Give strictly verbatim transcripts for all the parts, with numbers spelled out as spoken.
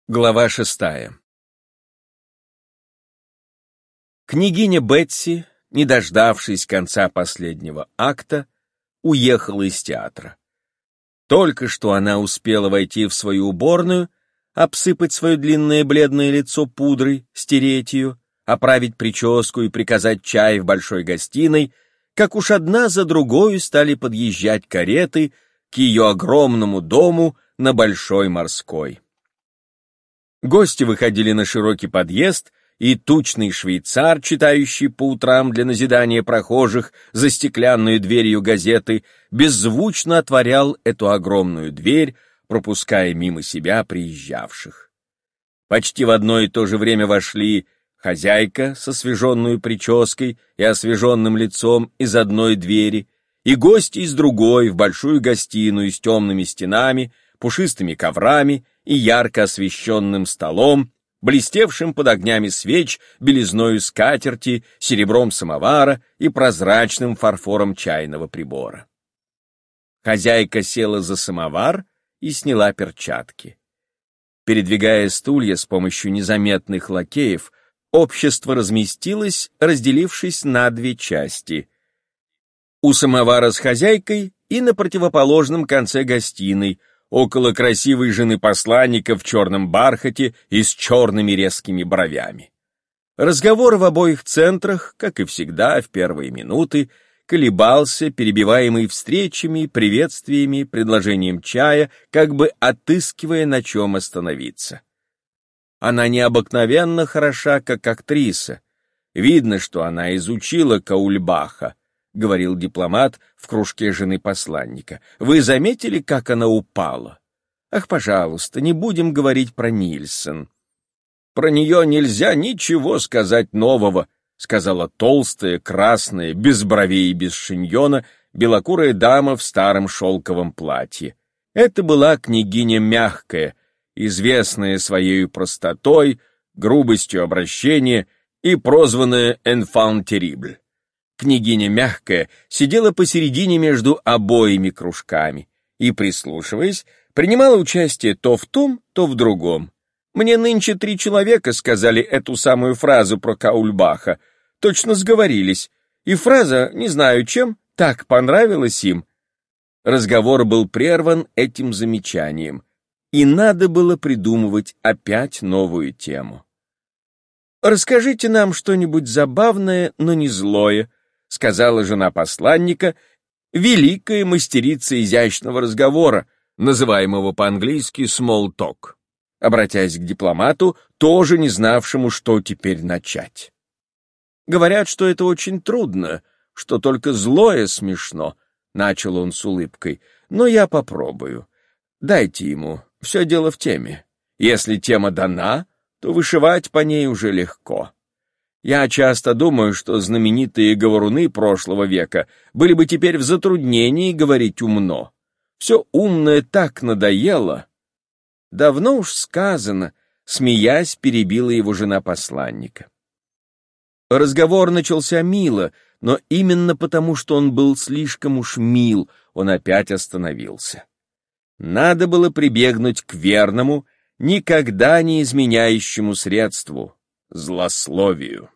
Глава шестая. Княгиня Бетси, не дождавшись конца последнего акта, уехала из театра. Только что она успела войти в свою уборную, обсыпать свое длинное бледное лицо пудрой, стереть ее, оправить прическу и приказать чай в большой гостиной, как уж одна за другой стали подъезжать кареты к ее огромному дому на Большой Морской. Гости выходили на широкий подъезд, и тучный швейцар, читающий по утрам для назидания прохожих за стеклянную дверью газеты, беззвучно отворял эту огромную дверь, пропуская мимо себя приезжавших. Почти в одно и то же время вошли хозяйка с освеженной прической и освеженным лицом из одной двери, и гости из другой в большую гостиную с темными стенами, пушистыми коврами и ярко освещенным столом, блестевшим под огнями свеч, белизною скатерти, серебром самовара и прозрачным фарфором чайного прибора. Хозяйка села за самовар и сняла перчатки. Передвигая стулья с помощью незаметных лакеев, общество разместилось, разделившись на две части. У самовара с хозяйкой и на противоположном конце гостиной, около красивой жены посланника в черном бархате и с черными резкими бровями. Разговор в обоих центрах, как и всегда в первые минуты, колебался, перебиваемый встречами, приветствиями, предложением чая, как бы отыскивая, на чем остановиться. Она необыкновенно хороша, как актриса. Видно, что она изучила Каульбаха, — говорил дипломат в кружке жены посланника. — Вы заметили, как она упала? Ах, пожалуйста, не будем говорить про Нильсон. — Про нее нельзя ничего сказать нового, — сказала толстая, красная, без бровей и без шиньона, белокурая дама в старом шелковом платье. Это была княгиня Мягкая, известная своей простотой, грубостью обращения и прозванная «enfant terrible». Княгиня Мягкая сидела посередине между обоими кружками и, прислушиваясь, принимала участие то в том, то в другом. Мне нынче три человека сказали эту самую фразу про Каульбаха, точно сговорились, и фраза, не знаю чем, так понравилась им. Разговор был прерван этим замечанием, и надо было придумывать опять новую тему. «Расскажите нам что-нибудь забавное, но не злое», — сказала жена посланника, великая мастерица изящного разговора, называемого по-английски small talk, обратясь к дипломату, тоже не знавшему, что теперь начать. «Говорят, что это очень трудно, что только злое смешно», — начал он с улыбкой, — «но я попробую. Дайте ему, все дело в теме. Если тема дана, то вышивать по ней уже легко. Я часто думаю, что знаменитые говоруны прошлого века были бы теперь в затруднении говорить умно. Все умное так надоело». «Давно уж сказано», — смеясь, перебила его жена посланника. Разговор начался мило, но именно потому, что он был слишком уж мил, он опять остановился. Надо было прибегнуть к верному, никогда не изменяющему средству — злословию.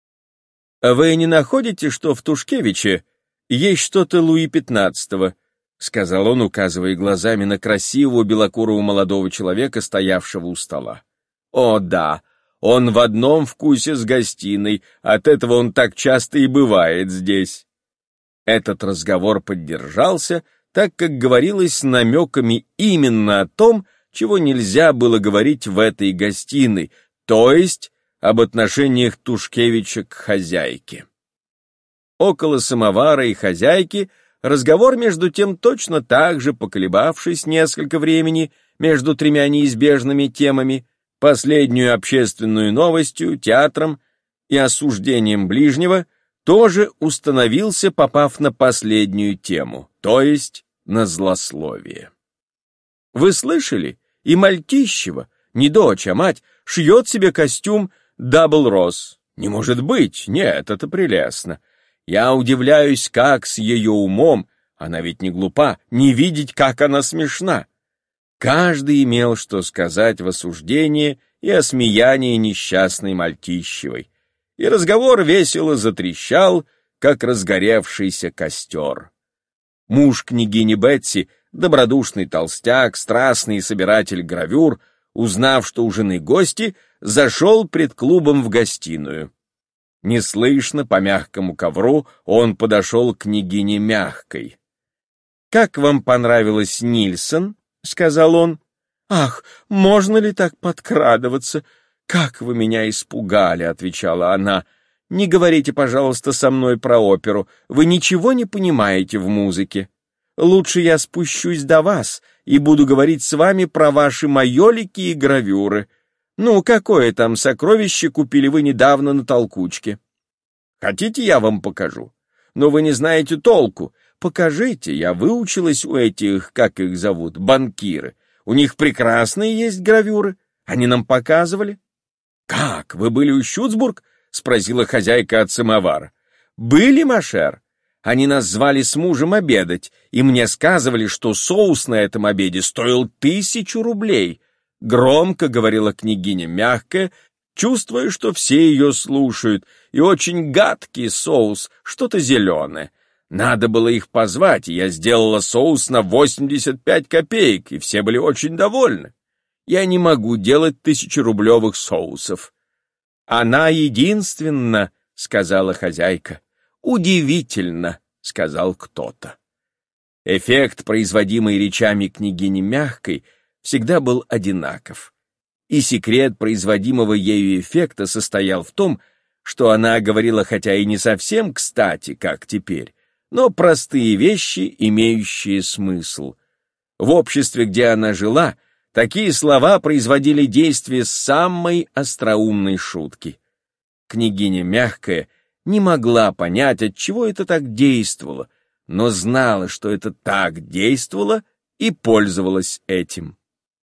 «Вы не находите, что в Тушкевиче есть что-то Луи пятнадцатого?» — сказал он, указывая глазами на красивого белокурого молодого человека, стоявшего у стола. «О, да, он в одном вкусе с гостиной, от этого он так часто и бывает здесь». Этот разговор поддержался, так как говорилось намеками именно о том, чего нельзя было говорить в этой гостиной, то есть об отношениях Тушкевича к хозяйке. Около самовара и хозяйки разговор, между тем, точно так же, поколебавшись несколько времени между тремя неизбежными темами, последнюю общественную новостью, театром и осуждением ближнего, тоже установился, попав на последнюю тему, то есть на злословие. Вы слышали? И Мальтищева, не дочь, а мать, шьет себе костюм дабл-роз. Не может быть, нет, это прелестно. Я удивляюсь, как с ее умом, она ведь не глупа, не видеть, как она смешна. Каждый имел что сказать в осуждении и осмеянии несчастной Мальтищевой, и разговор весело затрещал, как разгоревшийся костер. Муж княгини Бетси, добродушный толстяк, страстный собиратель гравюр, узнав, что у жены гости, зашел пред клубом в гостиную. Неслышно, по мягкому ковру, он подошел к княгине Мягкой. «Как вам понравилась Нильсон?» — сказал он. «Ах, можно ли так подкрадываться? Как вы меня испугали!» — отвечала она. «Не говорите, пожалуйста, со мной про оперу. Вы ничего не понимаете в музыке. Лучше я спущусь до вас и буду говорить с вами про ваши майолики и гравюры. Ну, какое там сокровище купили вы недавно на толкучке? Хотите, я вам покажу? Но вы не знаете толку. Покажите, я выучилась у этих, как их зовут, банкиры. У них прекрасные есть гравюры. Они нам показывали». «Как, вы были у Щуцбург?» — спросила хозяйка от самовара. «Были, машер. Они нас звали с мужем обедать, и мне сказывали, что соус на этом обеде стоил тысячу рублей». Громко говорила княгиня Мягкая, чувствуя, что все ее слушают, и очень гадкий соус, что-то зеленое. Надо было их позвать, и я сделала соус на восемьдесят пять копеек, и все были очень довольны. Я не могу делать тысячерублевых соусов. «Она единственна», — сказала хозяйка. «Удивительно», — сказал кто-то. Эффект, производимый речами княгини Мягкой, всегда был одинаков. И секрет производимого ею эффекта состоял в том, что она говорила хотя и не совсем кстати, как теперь, но простые вещи, имеющие смысл. В обществе, где она жила, такие слова производили действие самой остроумной шутки. Княгиня Мягкая не могла понять, отчего это так действовало, но знала, что это так действовало, и пользовалась этим.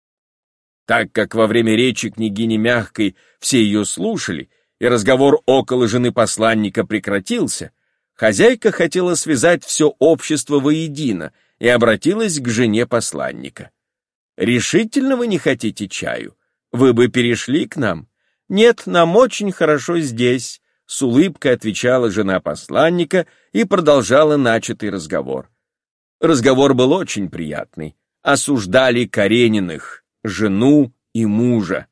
Так как во время речи княгини Мягкой все ее слушали, и разговор около жены посланника прекратился, хозяйка хотела связать все общество воедино и обратилась к жене посланника. «Решительно вы не хотите чаю? Вы бы перешли к нам?» «Нет, нам очень хорошо здесь», — с улыбкой отвечала жена посланника и продолжала начатый разговор. Разговор был очень приятный. Осуждали Карениных, жену и мужа.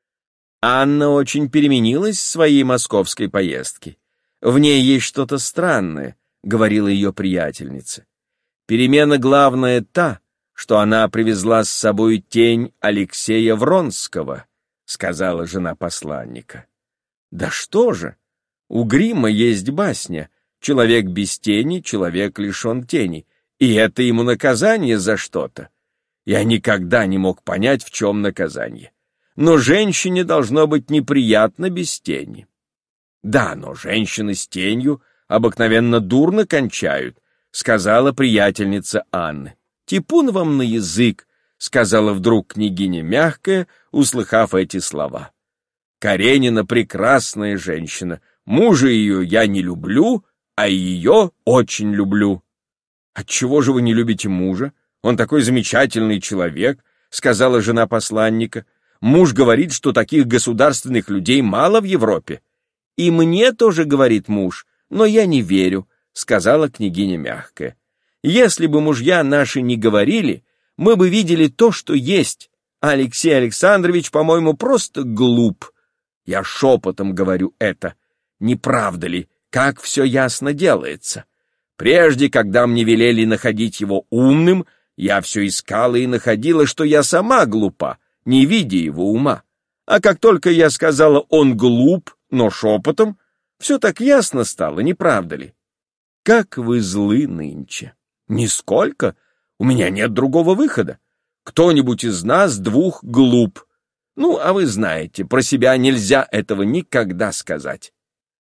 Анна очень переменилась в своей московской поездке. «В ней есть что-то странное», — говорила ее приятельница. «Перемена главная та, что она привезла с собой тень Алексея Вронского», — сказала жена посланника. «Да что же? У Гримма есть басня: человек без тени, человек лишен тени, и это ему наказание за что-то. Я никогда не мог понять, в чем наказание. Но женщине должно быть неприятно без тени». «Да, но женщины с тенью обыкновенно дурно кончают», — сказала приятельница Анны. «Типун вам на язык», — сказала вдруг княгиня Мягкая, услыхав эти слова. «Каренина прекрасная женщина, мужа ее я не люблю, а ее очень люблю». «Отчего же вы не любите мужа? Он такой замечательный человек», — сказала жена посланника. «Муж говорит, что таких государственных людей мало в Европе». «И мне тоже говорит муж, но я не верю», — сказала княгиня Мягкая. «Если бы мужья наши не говорили, мы бы видели то, что есть. Алексей Александрович, по-моему, просто глуп. Я шепотом говорю это. Не правда ли, как все ясно делается? Прежде, когда мне велели находить его умным, я все искала и находила, что я сама глупа, не видя его ума. А как только я сказала «он глуп», но шепотом, все так ясно стало, не правда ли? Как вы злы нынче. Нисколько. У меня нет другого выхода. Кто-нибудь из нас двух глуп. Ну, а вы знаете, про себя нельзя этого никогда сказать.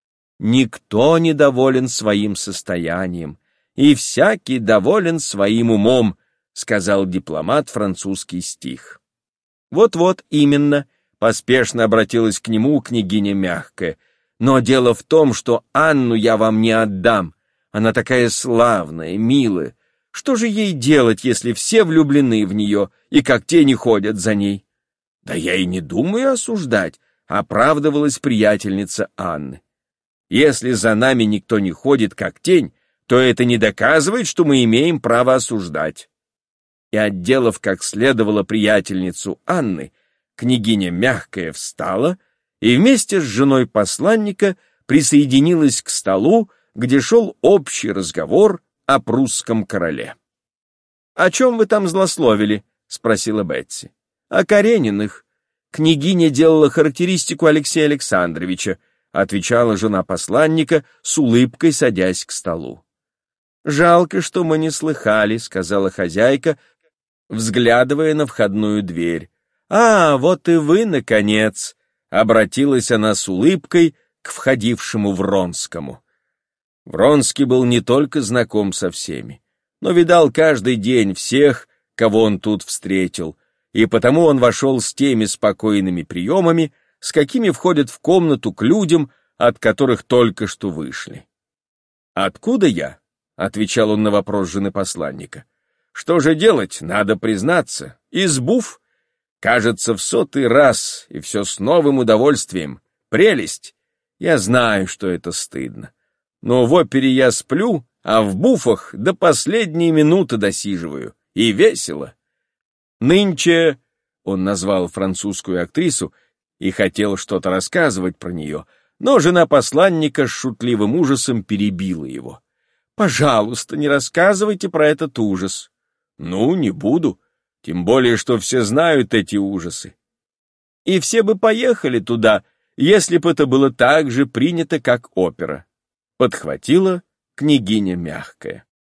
Никто не доволен своим состоянием, и всякий доволен своим умом, сказал дипломат французский стих. Вот-вот именно, поспешно обратилась к нему княгиня Мягкая. Но дело в том, что Анну я вам не отдам. Она такая славная, милая. Что же ей делать, если все влюблены в нее и как тени ходят за ней? Да я и не думаю осуждать, оправдывалась приятельница Анны. Если за нами никто не ходит как тень, то это не доказывает, что мы имеем право осуждать. И, отделав как следовало приятельницу Анны, княгиня Мягкая встала и вместе с женой посланника присоединилась к столу, где шел общий разговор о прусском короле. — О чем вы там злословили? — спросила Бетси. — О Карениных. Княгиня делала характеристику Алексея Александровича, — отвечала жена посланника с улыбкой, садясь к столу. — Жалко, что мы не слыхали, — сказала хозяйка, взглядывая на входную дверь. — А, вот и вы, наконец! — обратилась она с улыбкой к входившему Вронскому. Вронский был не только знаком со всеми, но видал каждый день всех, кого он тут встретил, и потому он вошел с теми спокойными приемами, с какими входят в комнату к людям, от которых только что вышли. «Откуда я?» — отвечал он на вопрос жены посланника. «Что же делать, надо признаться, из Буф. Кажется, в сотый раз, и все с новым удовольствием. Прелесть! Я знаю, что это стыдно. Но в опере я сплю, а в Буфах до последней минуты досиживаю. И весело. Нынче...» — он назвал французскую актрису и хотел что-то рассказывать про нее, но жена посланника с шутливым ужасом перебила его. «Пожалуйста, не рассказывайте про этот ужас». «Ну, не буду, тем более, что все знают эти ужасы. И все бы поехали туда, если бы это было так же принято, как опера», — подхватила княгиня Мягкая.